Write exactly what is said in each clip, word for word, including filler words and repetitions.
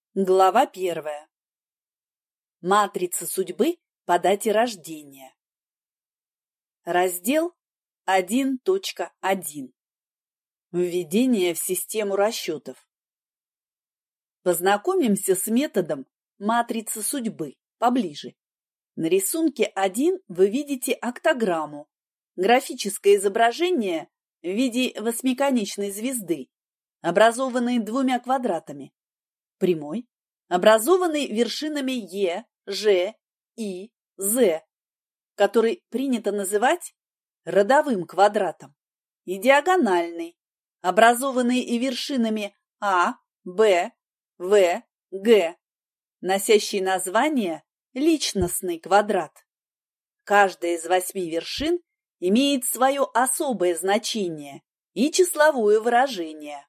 Глава первая. Матрица судьбы по дате рождения. Раздел один точка один. Введение в систему расчетов. Познакомимся с методом матрицы судьбы поближе. На рисунке один вы видите октограмму, графическое изображение в виде восьмиконечной звезды, образованной двумя квадратами. Прямой, образованный вершинами Е, Ж, И, З, который принято называть родовым квадратом, и диагональный, образованный и вершинами А, Б, В, Г, носящий название личностный квадрат. Каждая из восьми вершин имеет свое особое значение и числовое выражение.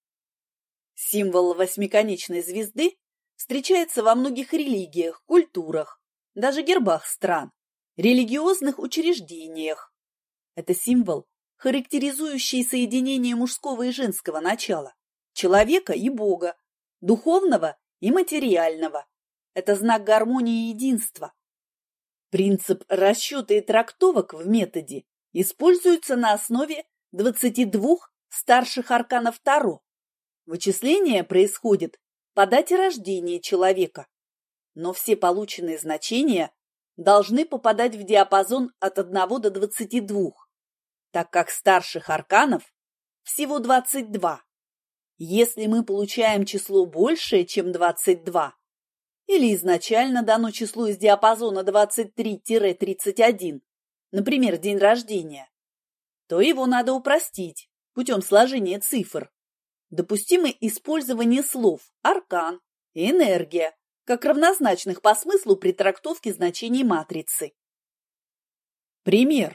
Символ восьмиконечной звезды встречается во многих религиях, культурах, даже гербах стран, религиозных учреждениях. Это символ, характеризующий соединение мужского и женского начала, человека и Бога, духовного и материального. Это знак гармонии и единства. Принцип расчета и трактовок в методе используется на основе двадцати двух старших арканов Таро. Вычисление происходит по дате рождения человека, но все полученные значения должны попадать в диапазон от одного до двадцати двух, так как старших арканов всего двадцать два. Если мы получаем число большее, чем двадцать два, или изначально дано число из диапазона двадцать три — тридцать один, например, день рождения, то его надо упростить путем сложения цифр. Допустимо использование слов «аркан» и «энергия» как равнозначных по смыслу при трактовке значений матрицы. Пример.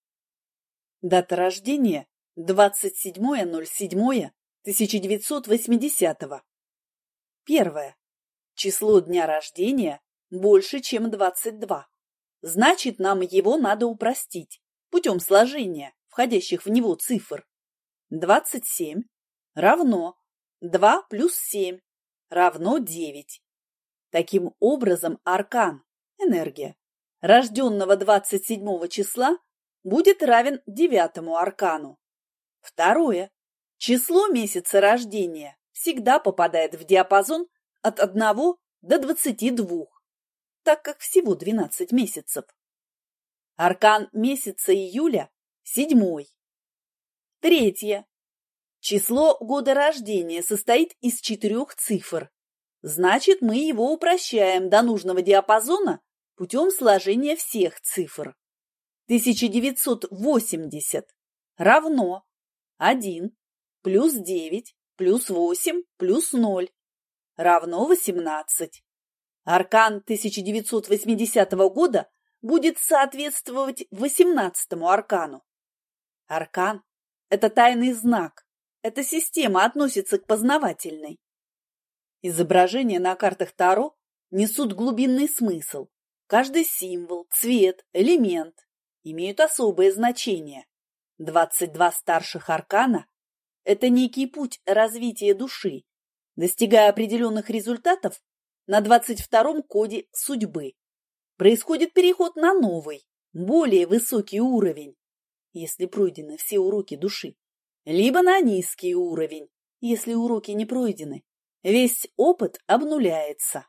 Дата рождения двадцать седьмое ноль седьмое тысяча девятьсот восьмидесятого. Первое. Число дня рождения больше, чем двадцать два. Значит, нам его надо упростить путем сложения входящих в него цифр. двадцать семь равно два плюс семь равно девять. Таким образом, аркан, энергия, рожденного двадцать седьмого числа будет равен девятому аркану. Второе. Число месяца рождения всегда попадает в диапазон от одного до двадцати двух, так как всего двенадцать месяцев. Аркан месяца июля – седьмой. Третье. Число года рождения состоит из четырех цифр. Значит, мы его упрощаем до нужного диапазона путем сложения всех цифр. тысяча девятьсот восемьдесят равно один плюс девять плюс восемь плюс ноль равно восемнадцать. Аркан тысяча девятьсот восьмидесятого года будет соответствовать восемнадцатому аркану. Аркан – это тайный знак. Эта система относится к познавательной. Изображения на картах Таро несут глубинный смысл. Каждый символ, цвет, элемент имеют особое значение. двадцать два старших аркана – это некий путь развития души, достигая определенных результатов на двадцать втором коде судьбы. Происходит переход на новый, более высокий уровень, если пройдены все уроки души. Либо на низкий уровень, если уроки не пройдены. Весь опыт обнуляется.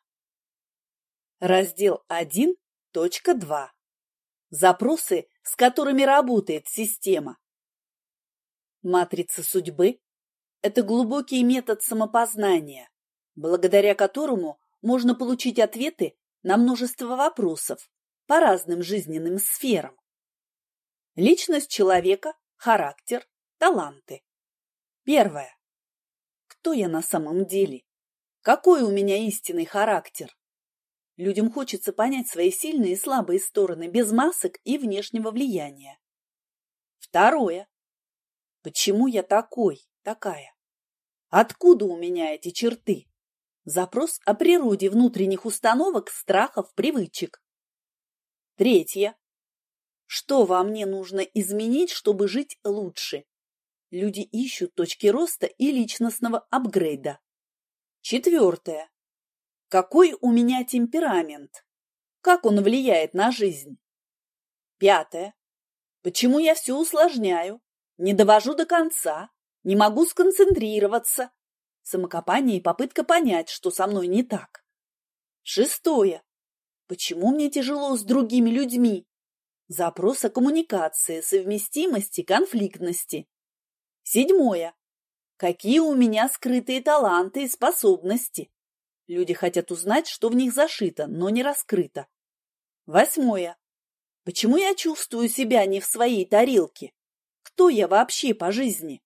Раздел один точка два. Запросы, с которыми работает система. Матрица судьбы – это глубокий метод самопознания, благодаря которому можно получить ответы на множество вопросов по разным жизненным сферам. Личность человека, характер, таланты. Первое. Кто я на самом деле? Какой у меня истинный характер? Людям хочется понять свои сильные и слабые стороны без масок и внешнего влияния. Второе. Почему я такой, такая? Откуда у меня эти черты? Запрос о природе внутренних установок, страхов, привычек. Третье. Что во мне нужно изменить, чтобы жить лучше? Люди ищут точки роста и личностного апгрейда. Четвертое. Какой у меня темперамент? Как он влияет на жизнь? Пятое. Почему я все усложняю, не довожу до конца, не могу сконцентрироваться? Самокопание и попытка понять, что со мной не так. Шестое. Почему мне тяжело с другими людьми? Запрос о коммуникации, совместимости, конфликтности. Седьмое. Какие у меня скрытые таланты и способности? Люди хотят узнать, что в них зашито, но не раскрыто. Восьмое. Почему я чувствую себя не в своей тарелке? Кто я вообще по жизни?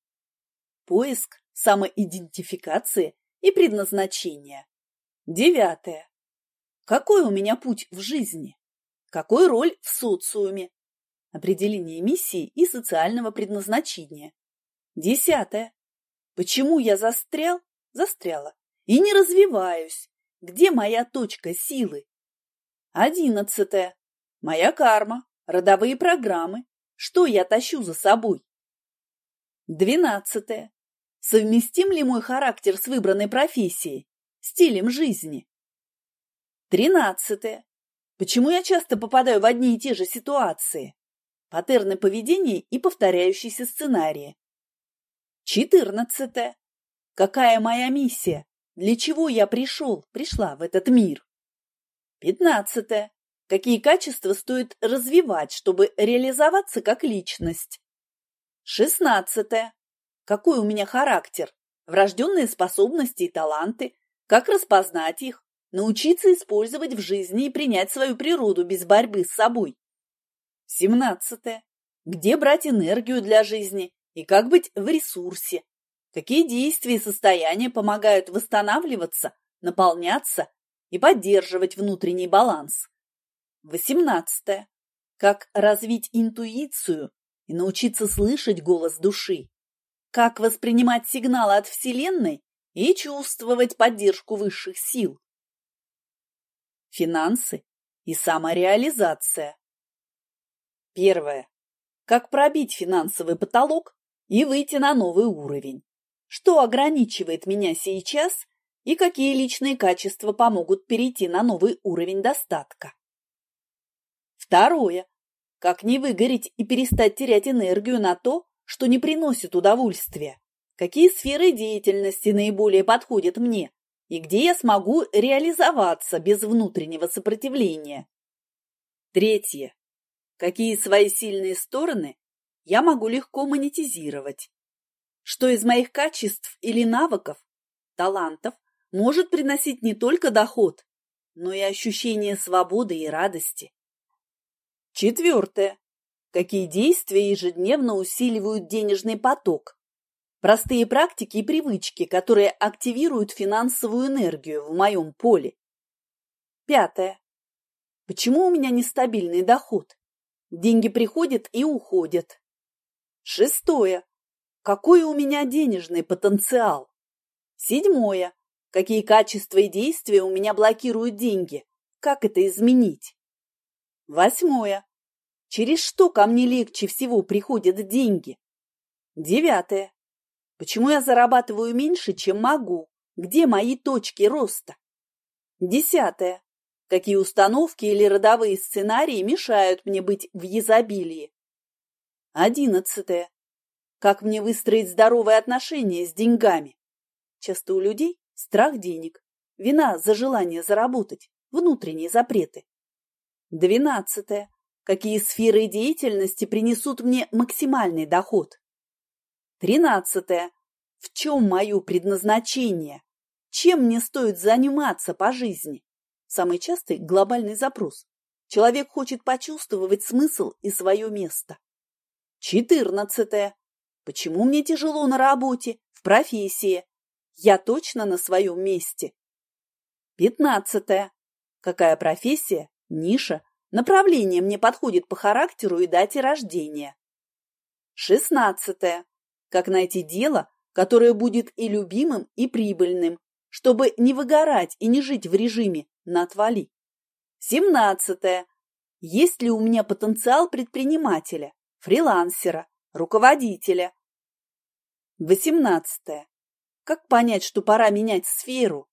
Поиск, самоидентификация и предназначение. Девятое. Какой у меня путь в жизни? Какой роль в социуме? Определение миссии и социального предназначения. Десятое. Почему я застрял, застряла и не развиваюсь? Где моя точка силы? Одиннадцатое. Моя карма, родовые программы. Что я тащу за собой? Двенадцатое. Совместим ли мой характер с выбранной профессией, стилем жизни? Тринадцатое. Почему я часто попадаю в одни и те же ситуации? Паттерны поведения и повторяющиеся сценарии. Четырнадцатое. Какая моя миссия? Для чего я пришел, пришла в этот мир? Пятнадцатое. Какие качества стоит развивать, чтобы реализоваться как личность? Шестнадцатое. Какой у меня характер? Врожденные способности и таланты? Как распознать их? Научиться использовать в жизни и принять свою природу без борьбы с собой? Семнадцатое. Где брать энергию для жизни и как быть в ресурсе? Какие действия и состояния помогают восстанавливаться, наполняться и поддерживать внутренний баланс? Восемнадцатое. Как развить интуицию и научиться слышать голос души? Как воспринимать сигналы от Вселенной и чувствовать поддержку высших сил? Финансы и самореализация. Первое. Как пробить финансовый потолок и выйти на новый уровень? Что ограничивает меня сейчас и какие личные качества помогут перейти на новый уровень достатка? Второе. Как не выгореть и перестать терять энергию на то, что не приносит удовольствия? Какие сферы деятельности наиболее подходят мне и где я смогу реализоваться без внутреннего сопротивления? Третье. Какие свои сильные стороны я могу легко монетизировать? Что из моих качеств или навыков, талантов может приносить не только доход, но и ощущение свободы и радости? Четвертое. Какие действия ежедневно усиливают денежный поток? Простые практики и привычки, которые активируют финансовую энергию в моем поле. Пятое. Почему у меня нестабильный доход? Деньги приходят и уходят. Шестое. Какой у меня денежный потенциал? Седьмое. Какие качества и действия у меня блокируют деньги? Как это изменить? Восьмое. Через что ко мне легче всего приходят деньги? Девятое. Почему я зарабатываю меньше, чем могу? Где мои точки роста? Десятое. Какие установки или родовые сценарии мешают мне быть в изобилии? Одиннадцатое. Как мне выстроить здоровые отношения с деньгами? Часто у людей страх денег, вина за желание заработать, внутренние запреты. Двенадцатое. Какие сферы деятельности принесут мне максимальный доход? Тринадцатое. В чем мое предназначение? Чем мне стоит заниматься по жизни? Самый частый глобальный запрос. Человек хочет почувствовать смысл и свое место. Четырнадцатое. Почему мне тяжело на работе, в профессии? Я точно на своем месте. Пятнадцатое. Какая профессия, ниша, направление мне подходит по характеру и дате рождения? Шестнадцатое. Как найти дело, которое будет и любимым, и прибыльным, чтобы не выгорать и не жить в режиме «на отвали». Семнадцатое. Есть ли у меня потенциал предпринимателя, фрилансера, руководителя? Восемнадцатое. Как понять, что пора менять сферу?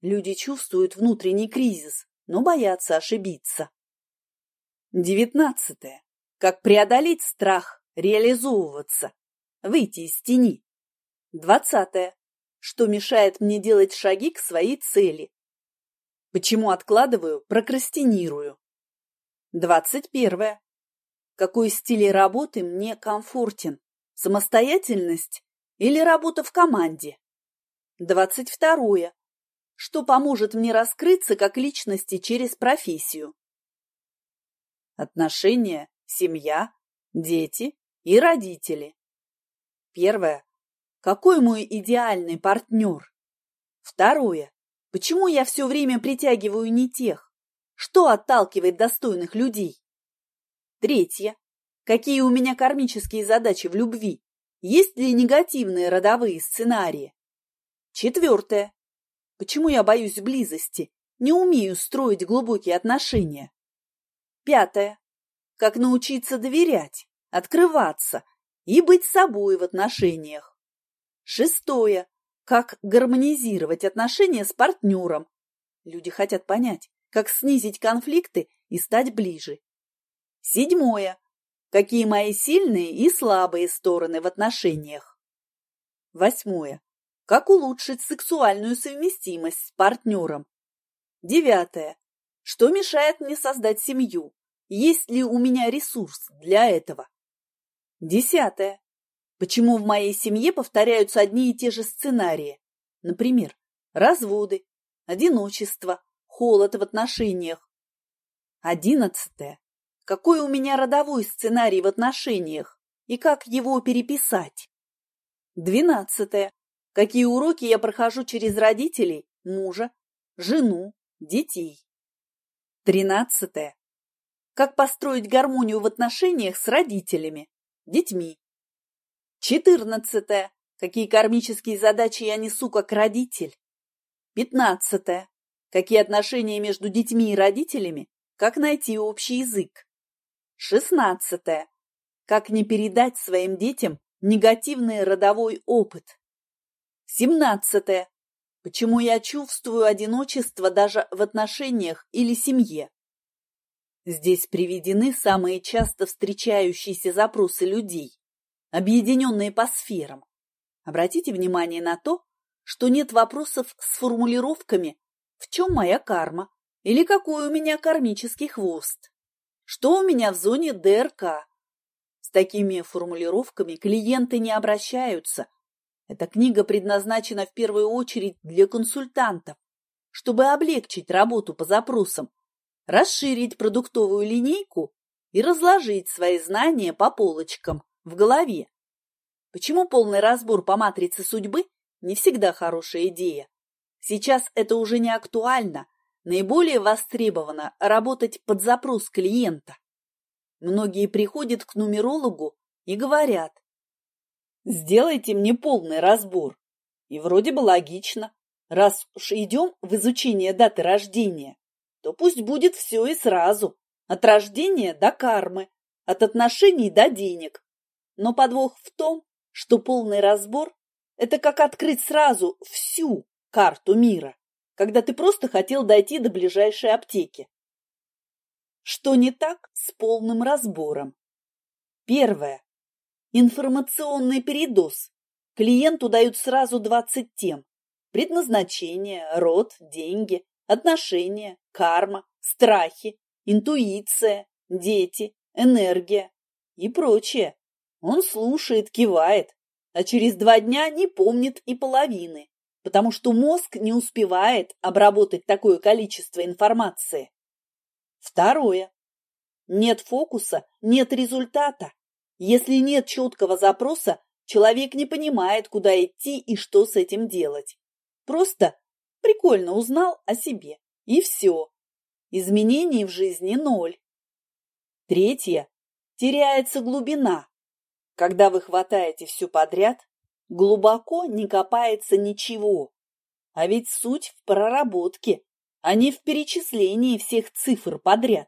Люди чувствуют внутренний кризис, но боятся ошибиться. Девятнадцатое. Как преодолеть страх реализовываться, выйти из тени. Двадцатое. Что мешает мне делать шаги к своей цели? Почему откладываю, прокрастинирую? Двадцать первое. Какой стиль работы мне комфортен? Самостоятельность или работа в команде? Двадцать второе. Что поможет мне раскрыться как личности через профессию? Отношения, семья, дети и родители. Первое. Какой мой идеальный партнер? Второе. Почему я все время притягиваю не тех? Что отталкивает достойных людей? Третье. Какие у меня кармические задачи в любви? Есть ли негативные родовые сценарии? Четвертое. Почему я боюсь близости, не умею строить глубокие отношения? Пятое. Как научиться доверять, открываться и быть собой в отношениях? Шестое. Как гармонизировать отношения с партнером? Люди хотят понять, как снизить конфликты и стать ближе. Седьмое. Какие мои сильные и слабые стороны в отношениях? Восьмое. Как улучшить сексуальную совместимость с партнером? Девятое. Что мешает мне создать семью? Есть ли у меня ресурс для этого? Десятое. Почему в моей семье повторяются одни и те же сценарии? Например, разводы, одиночество, холод в отношениях. Одиннадцатое. Какой у меня родовой сценарий в отношениях и как его переписать? Двенадцатое. Какие уроки я прохожу через родителей, мужа, жену, детей? Тринадцатое. Как построить гармонию в отношениях с родителями, детьми? Четырнадцатое. Какие кармические задачи я несу как родитель? Пятнадцатое. Какие отношения между детьми и родителями? Как найти общий язык? Шестнадцатое. Как не передать своим детям негативный родовой опыт? Семнадцатое. Почему я чувствую одиночество даже в отношениях или семье? Здесь приведены самые часто встречающиеся запросы людей, объединенные по сферам. Обратите внимание на то, что нет вопросов с формулировками «в чем моя карма?» или «какой у меня кармический хвост?», «что у меня в зоне ДРК?». С такими формулировками клиенты не обращаются. Эта книга предназначена в первую очередь для консультантов, чтобы облегчить работу по запросам, расширить продуктовую линейку и разложить свои знания по полочкам в голове. Почему полный разбор по матрице судьбы не всегда хорошая идея? Сейчас это уже не актуально, наиболее востребовано работать под запрос клиента. Многие приходят к нумерологу и говорят: «Сделайте мне полный разбор». И вроде бы логично, раз уж идем в изучение даты рождения, то пусть будет все и сразу, от рождения до кармы, от отношений до денег. Но подвох в том, что полный разбор – это как открыть сразу всю карту мира, когда ты просто хотел дойти до ближайшей аптеки. Что не так с полным разбором? Первое. Информационный передоз. Клиенту дают сразу двадцать тем. Предназначение, род, деньги, отношения, карма, страхи, интуиция, дети, энергия и прочее. Он слушает, кивает, а через два дня не помнит и половины, потому что мозг не успевает обработать такое количество информации. Второе. Нет фокуса, нет результата. Если нет четкого запроса, человек не понимает, куда идти и что с этим делать. Просто прикольно узнал о себе, и все. Изменений в жизни ноль. Третье. Теряется глубина. Когда вы хватаете все подряд, глубоко не копается ничего. А ведь суть в проработке, а не в перечислении всех цифр подряд.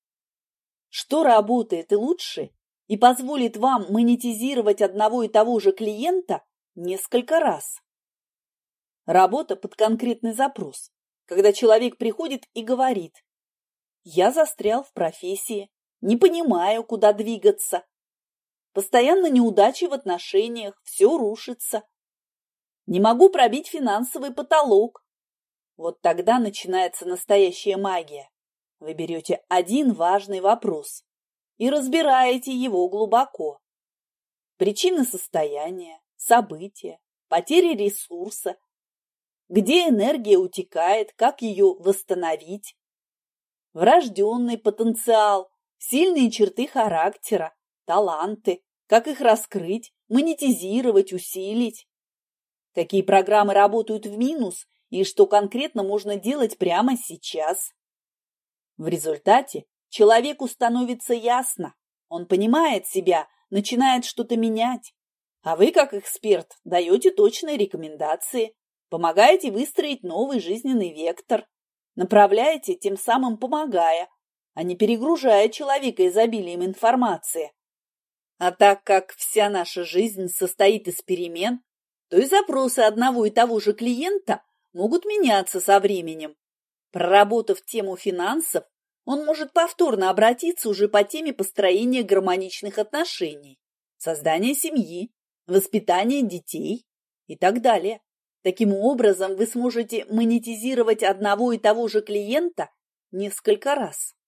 Что работает лучше и позволит вам монетизировать одного и того же клиента несколько раз? Работа под конкретный запрос, когда человек приходит и говорит: «Я застрял в профессии, не понимаю, куда двигаться. Постоянно неудачи в отношениях, все рушится. Не могу пробить финансовый потолок». Вот тогда начинается настоящая магия. Вы берете один важный вопрос и разбираете его глубоко. Причины состояния, события, потери ресурса, где энергия утекает, как ее восстановить, врожденный потенциал, сильные черты характера, таланты, как их раскрыть, монетизировать, усилить, какие программы работают в минус и что конкретно можно делать прямо сейчас. В результате человеку становится ясно, он понимает себя, начинает что-то менять, а вы, как эксперт, даете точные рекомендации, помогаете выстроить новый жизненный вектор, направляете, тем самым помогая, а не перегружая человека изобилием информации. А так как вся наша жизнь состоит из перемен, то и запросы одного и того же клиента могут меняться со временем. Проработав тему финансов, он может повторно обратиться уже по теме построения гармоничных отношений, создания семьи, воспитания детей и так далее. Таким образом, вы сможете монетизировать одного и того же клиента несколько раз.